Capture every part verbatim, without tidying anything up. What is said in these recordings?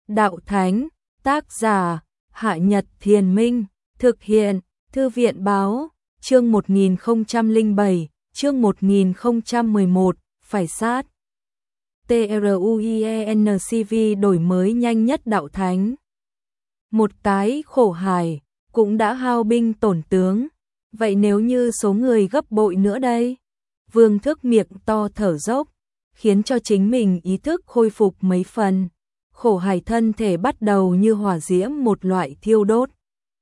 đạo thánh, tác giả, Hạ Nhật Thiền Minh, thực hiện, Thư viện báo, chương một nghìn không trăm lẻ bảy, chương một nghìn không trăm mười một, phải sát. TRUIENCV đổi mới nhanh nhất đạo thánh. Một cái khổ hài, cũng đã hao binh tổn tướng, vậy nếu như số người gấp bội nữa đây? Vương Thức miệng to thở dốc, khiến cho chính mình ý thức khôi phục mấy phần. Khổ hài thân thể bắt đầu như hỏa diễm một loại thiêu đốt,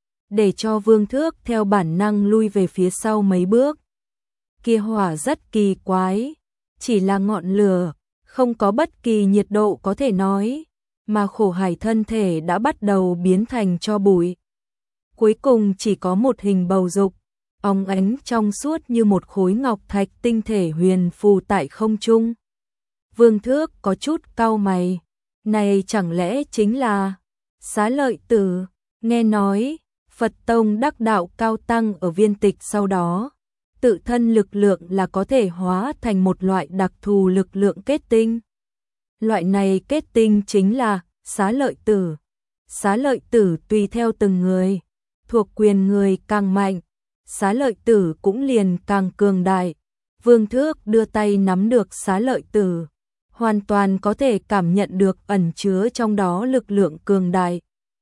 để cho Vương Thước theo bản năng lui về phía sau mấy bước. Kia hỏa rất kỳ quái, chỉ là ngọn lửa, không có bất kỳ nhiệt độ có thể nói, mà khổ hài thân thể đã bắt đầu biến thành tro bụi. Cuối cùng chỉ có một hình bầu dục, óng ánh trong suốt như một khối ngọc thạch tinh thể huyền phù tại không trung. Vương Thước có chút cau mày, này chẳng lẽ chính là Xá Lợi Tử? Nghe nói Phật Tông đắc đạo cao tăng ở Viên Tịch sau đó, tự thân lực lượng là có thể hóa thành một loại đặc thù lực lượng kết tinh. Loại này kết tinh chính là Xá Lợi Tử. Xá Lợi Tử tùy theo từng người, thuộc quyền người càng mạnh, Xá Lợi Tử cũng liền càng cường đại. Vương Thước đưa tay nắm được Xá Lợi Tử, hoàn toàn có thể cảm nhận được ẩn chứa trong đó lực lượng cường đại,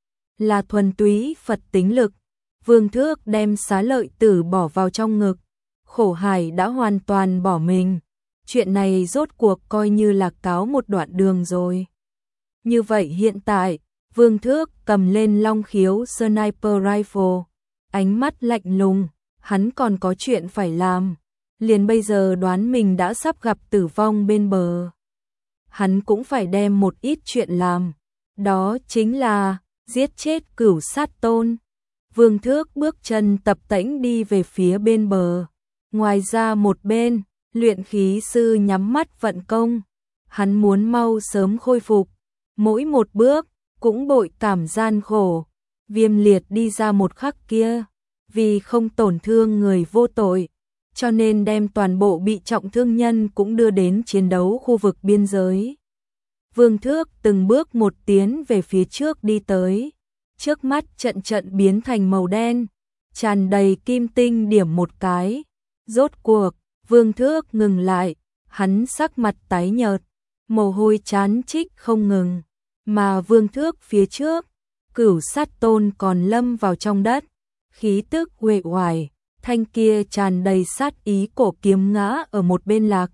là thuần túy Phật tính lực. Vương Thước đem Xá Lợi Tử bỏ vào trong ngực, khổ hài đã hoàn toàn bỏ mình. Chuyện này rốt cuộc coi như là cáo một đoạn đường rồi. Như vậy hiện tại, Vương Thước cầm lên Long Khiếu Sniper Rifle, ánh mắt lạnh lùng, hắn còn có chuyện phải làm. Liền bây giờ đoán mình đã sắp gặp tử vong bên bờ, hắn cũng phải đem một ít chuyện làm, đó chính là giết chết Cửu Sát Tôn. Vương Thước bước chân tập tễnh đi về phía bên bờ. Ngoài ra một bên, luyện khí sư nhắm mắt vận công, hắn muốn mau sớm khôi phục, mỗi một bước cũng bội cảm gian khổ. Viêm liệt đi ra một khắc kia, vì không tổn thương người vô tội, cho nên đem toàn bộ bị trọng thương nhân cũng đưa đến chiến đấu khu vực biên giới. Vương Thước từng bước một tiến về phía trước đi tới, trước mắt trận trận biến thành màu đen, tràn đầy kim tinh điểm một cái. Rốt cuộc, Vương Thước ngừng lại, hắn sắc mặt tái nhợt, mồ hôi chán trích không ngừng, mà Vương Thước phía trước, Cửu Sát Tôn còn lâm vào trong đất, khí tức uể oải, thanh kia tràn đầy sát ý cổ kiếm ngã ở một bên lạc.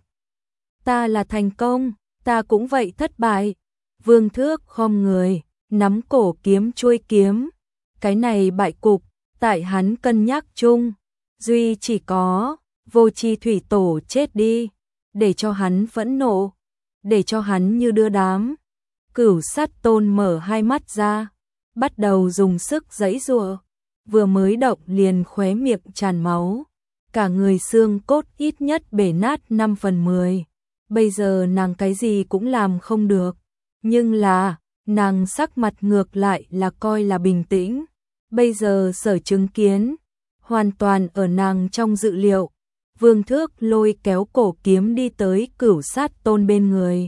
Ta là thành công, ta cũng vậy thất bại. Vương Thước khom người, nắm cổ kiếm chuôi kiếm, cái này bại cục, tại hắn cân nhắc chung, duy chỉ có Vô Chi Thủy Tổ chết đi, để cho hắn phẫn nộ, để cho hắn như đưa đám. Cửu Sát Tôn mở hai mắt ra, bắt đầu dùng sức giãy giụa, vừa mới động liền khóe miệng tràn máu, cả người xương cốt ít nhất bể nát năm phần mười. Bây giờ nàng cái gì cũng làm không được, nhưng là nàng sắc mặt ngược lại là coi là bình tĩnh. Bây giờ sở chứng kiến hoàn toàn ở nàng trong dự liệu. Vương Thước lôi kéo cổ kiếm đi tới Cửu Sát Tôn bên người,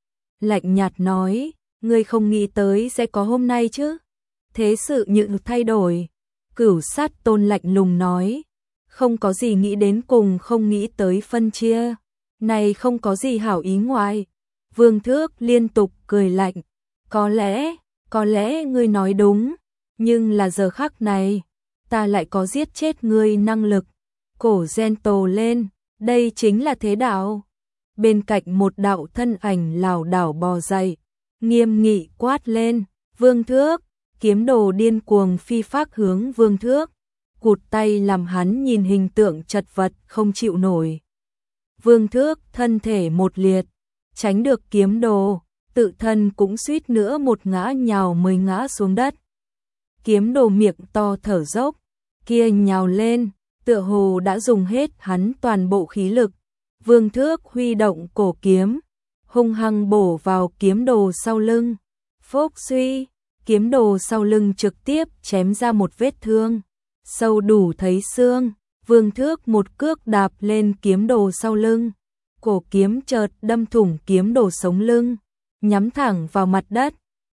lạnh nhạt nói, ngươi không nghĩ tới sẽ có hôm nay chứ? Thế sự như thay đổi. Cửu Sát Tôn lạnh lùng nói, không có gì nghĩ đến cùng không nghĩ tới phân chia, này không có gì hảo ý ngoài. Vương Thước liên tục cười lạnh, có lẽ, có lẽ ngươi nói đúng, nhưng là giờ khắc này, ta lại có giết chết ngươi năng lực. Cổ Gento lên, đây chính là thế đạo. Bên cạnh một đạo thân ảnh lảo đảo bò dậy, nghiêm nghị quát lên, Vương Thước. Kiếm đồ điên cuồng phi phác hướng Vương Thước, cụt tay làm hắn nhìn hình tượng chật vật không chịu nổi. Vương Thước thân thể một liệt, tránh được kiếm đồ, tự thân cũng suýt nữa một ngã nhào mới ngã xuống đất. Kiếm đồ miệng to thở dốc, kia nhào lên, tựa hồ đã dùng hết hắn toàn bộ khí lực. Vương Thước huy động cổ kiếm, hung hăng bổ vào kiếm đồ sau lưng. Phốc suy, kiếm đồ sau lưng trực tiếp chém ra một vết thương, sâu đủ thấy xương. Vương Thước một cước đạp lên kiếm đồ sau lưng, cổ kiếm chợt đâm thủng kiếm đồ sống lưng, nhắm thẳng vào mặt đất.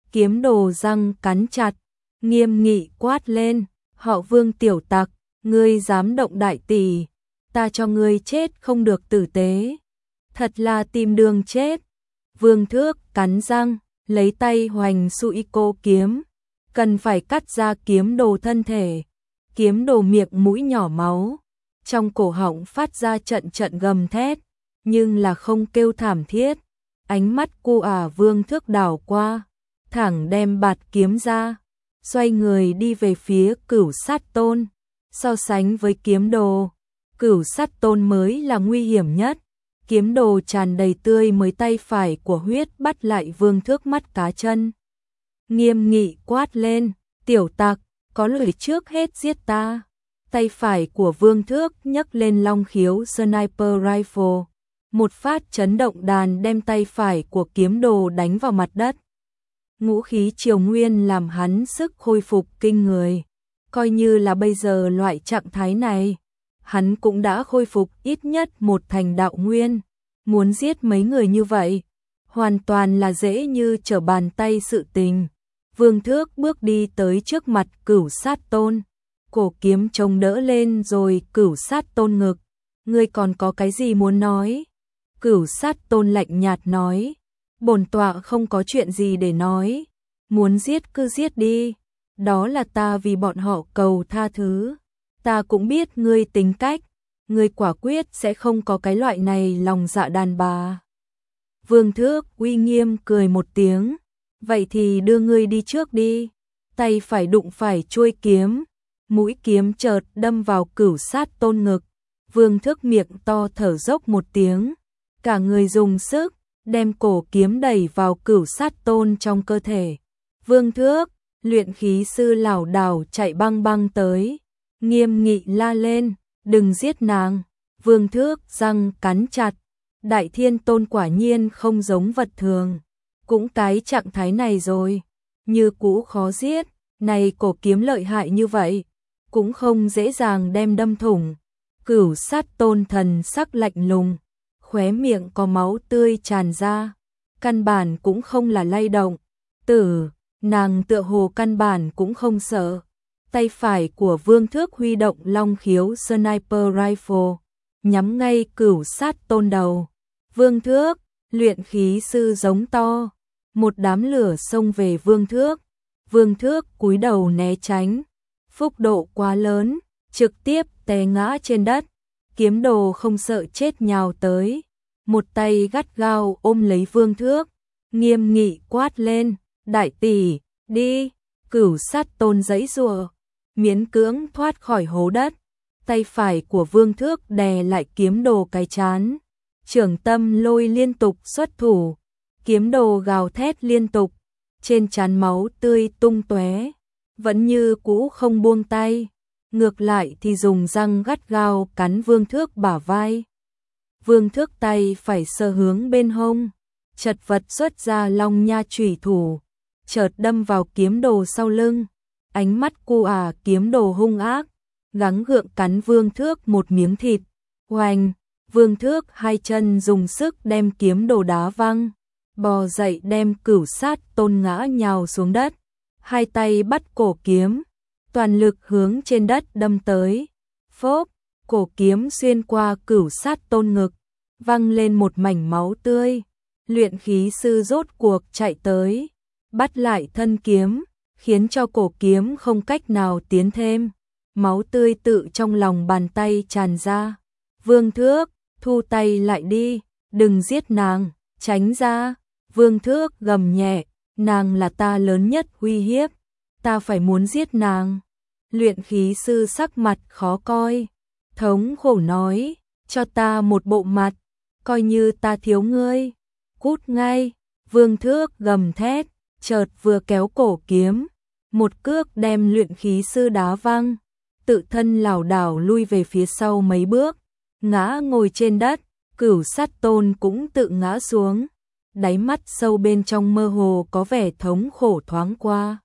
Kiếm đồ răng cắn chặt, nghiêm nghị quát lên, họ Vương tiểu tặc, ngươi dám động đại tỷ, ta cho ngươi chết không được tử tế. Thật là tìm đường chết. Vương Thước cắn răng, lấy tay hoành sụi cô kiếm, cần phải cắt ra kiếm đồ thân thể. Kiếm đồ miệng mũi nhỏ máu, trong cổ họng phát ra trận trận gầm thét, nhưng là không kêu thảm thiết. Ánh mắt cu ả Vương Thước đảo qua, thẳng đem bạt kiếm ra, xoay người đi về phía Cửu Sát Tôn. So sánh với kiếm đồ, Cửu Sát Tôn mới là nguy hiểm nhất. Kiếm đồ tràn đầy tươi mới tay phải của huyết bắt lại Vương Thước mắt cá chân. Nghiêm nghị quát lên, tiểu tặc, có lời trước hết giết ta. Tay phải của Vương Thước nhấc lên long khiếu sniper rifle. Một phát chấn động đàn đem tay phải của kiếm đồ đánh vào mặt đất. Ngũ khí triều nguyên làm hắn sức khôi phục kinh người. Coi như là bây giờ loại trạng thái này, hắn cũng đã khôi phục ít nhất một thành đạo nguyên. Muốn giết mấy người như vậy, hoàn toàn là dễ như trở bàn tay sự tình. Vương Thước bước đi tới trước mặt Cửu Sát Tôn, cổ kiếm chống đỡ lên rồi Cửu Sát Tôn ngực. Ngươi còn có cái gì muốn nói? Cửu Sát Tôn lạnh nhạt nói, bổn tọa không có chuyện gì để nói, muốn giết cứ giết đi, đó là ta vì bọn họ cầu tha thứ. Ta cũng biết ngươi tính cách, ngươi quả quyết sẽ không có cái loại này lòng dạ đàn bà. Vương Thước uy nghiêm cười một tiếng, vậy thì đưa ngươi đi trước đi. Tay phải đụng phải chuôi kiếm, mũi kiếm chợt đâm vào Cửu Sát Tôn ngực. Vương Thước miệng to thở dốc một tiếng, cả người dùng sức đem cổ kiếm đẩy vào Cửu Sát Tôn trong cơ thể. Vương Thước, luyện khí sư lảo đảo chạy băng băng tới, nghiêm nghị la lên, đừng giết nàng. Vương Thước răng cắn chặt, Đại Thiên Tôn quả nhiên không giống vật thường, cũng cái trạng thái này rồi, như cũ khó giết, này cổ kiếm lợi hại như vậy, cũng không dễ dàng đem đâm thủng. Cửu Sát Tôn thần sắc lạnh lùng, khóe miệng có máu tươi tràn ra, căn bản cũng không là lay động. Tử, nàng tựa hồ căn bản cũng không sợ. Tay phải của Vương Thước huy động long khiếu sniper rifle, nhắm ngay Cửu Sát Tôn đầu. Vương Thước, luyện khí sư giống to, một đám lửa xông về Vương Thước. Vương Thước cúi đầu né tránh, phúc độ quá lớn, trực tiếp té ngã trên đất. Kiếm đồ không sợ chết nhào tới, một tay gắt gao ôm lấy Vương Thước, nghiêm nghị quát lên, đại tỷ, đi. Cửu Sát Tôn giãy giụa, miễn cưỡng thoát khỏi hố đất. Tay phải của Vương Thước đè lại kiếm đồ cái chán, Trưởng Tâm Lôi liên tục xuất thủ, kiếm đồ gào thét liên tục, trên trán máu tươi tung tóe, vẫn như cũ không buông tay, ngược lại thì dùng răng gắt gao cắn Vương Thước bả vai. Vương Thước tay phải sờ hướng bên hông, chật vật xuất ra long nha chủy thủ, chợt đâm vào kiếm đồ sau lưng. Ánh mắt cu ả kiếm đồ hung ác, gắng gượng cắn Vương Thước một miếng thịt. Oanh, Vương Thước hai chân dùng sức đem kiếm đồ đá văng, bò dậy đem Cửu Sát Tôn ngã nhào xuống đất, hai tay bắt cổ kiếm, toàn lực hướng trên đất đâm tới. Phốp, cổ kiếm xuyên qua Cửu Sát Tôn ngực, văng lên một mảnh máu tươi. Luyện khí sư rốt cuộc chạy tới, bắt lại thân kiếm, khiến cho cổ kiếm không cách nào tiến thêm. Máu tươi tự trong lòng bàn tay tràn ra. Vương Thước, thu tay lại đi, đừng giết nàng, tránh ra. Vương Thước gầm nhẹ, nàng là ta lớn nhất uy hiếp, ta phải muốn giết nàng. Luyện khí sư sắc mặt khó coi, thống khổ nói, cho ta một bộ mặt, coi như ta thiếu ngươi, cút ngay. Vương Thước gầm thét, chợt vừa kéo cổ kiếm, một cước đem luyện khí sư đá văng, tự thân lảo đảo lui về phía sau mấy bước, ngã ngồi trên đất. Cửu Sát Tôn cũng tự ngã xuống, đáy mắt sâu bên trong mơ hồ có vẻ thống khổ thoáng qua.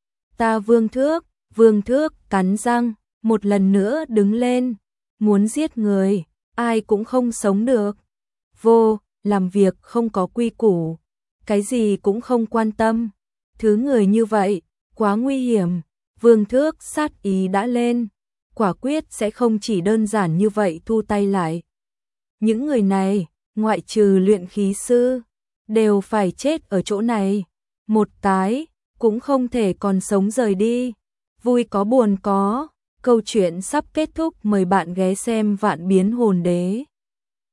Ta Vương Thước, Vương Thước cắn răng, một lần nữa đứng lên, muốn giết người, ai cũng không sống được. Vô, làm việc không có quy củ, cái gì cũng không quan tâm, Thứ người như vậy, quá nguy hiểm. Vương Thước sát ý đã lên, quả quyết sẽ không chỉ đơn giản như vậy thu tay lại. Những người này, ngoại trừ luyện khí sư, đều phải chết ở chỗ này. Một tái, cũng không thể còn sống rời đi. Vui có buồn có, câu chuyện sắp kết thúc, mời bạn ghé xem Vạn Biến Hồn Đế.